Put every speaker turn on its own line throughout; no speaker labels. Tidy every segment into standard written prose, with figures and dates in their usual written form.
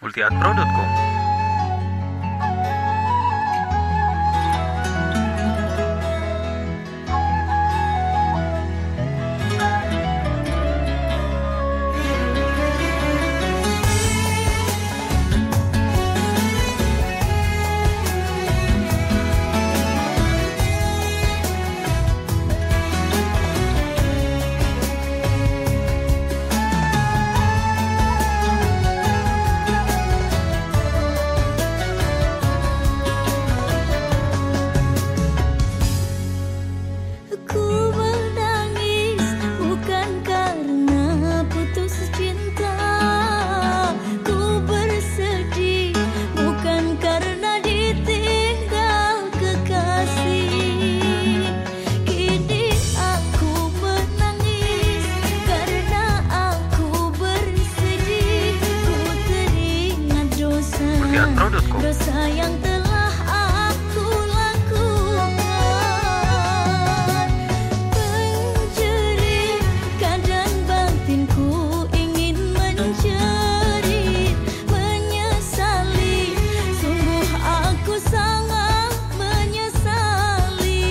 multiartpro.com.
Dosa yang telah aku lakukan, penjerikan dan batinku ingin menjerit, menyesali, sungguh aku sangat menyesali.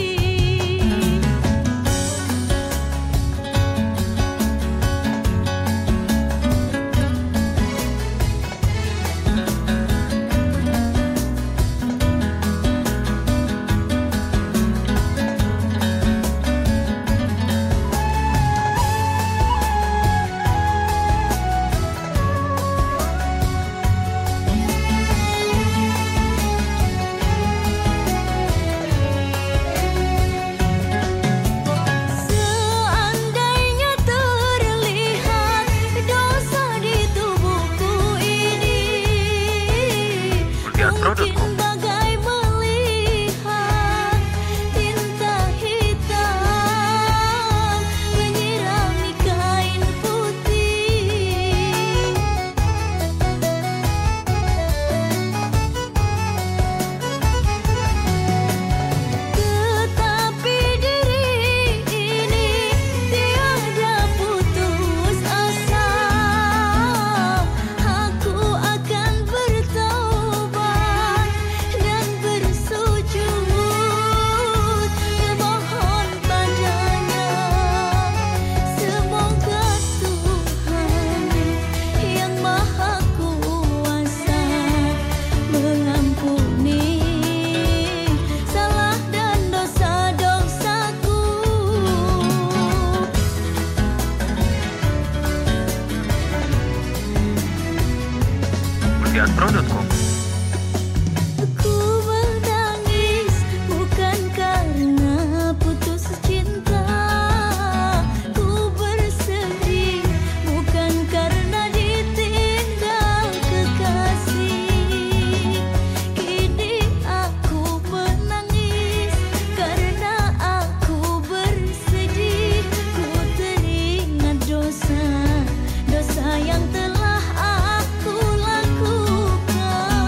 Mungkin bagai melihat tinta hitam menyirami kain putih. Tetapi diri ini tiada putus asa. Aku akan bertaubat dan bersujud memohon padanya. Semoga Tuhan yang Maha Kuasa mengampuni salah dan dosa-dosaku.
multiartpro.com.
Aku menangis bukan karena putus cinta. Ku bersedih bukan karena ditinggal kekasih. Kini aku menangis karena aku bersedih. Ku teringat dosa yang telah aku lakukan.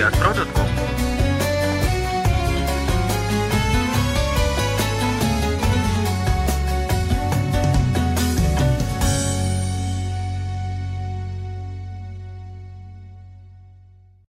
www.radioastro.com.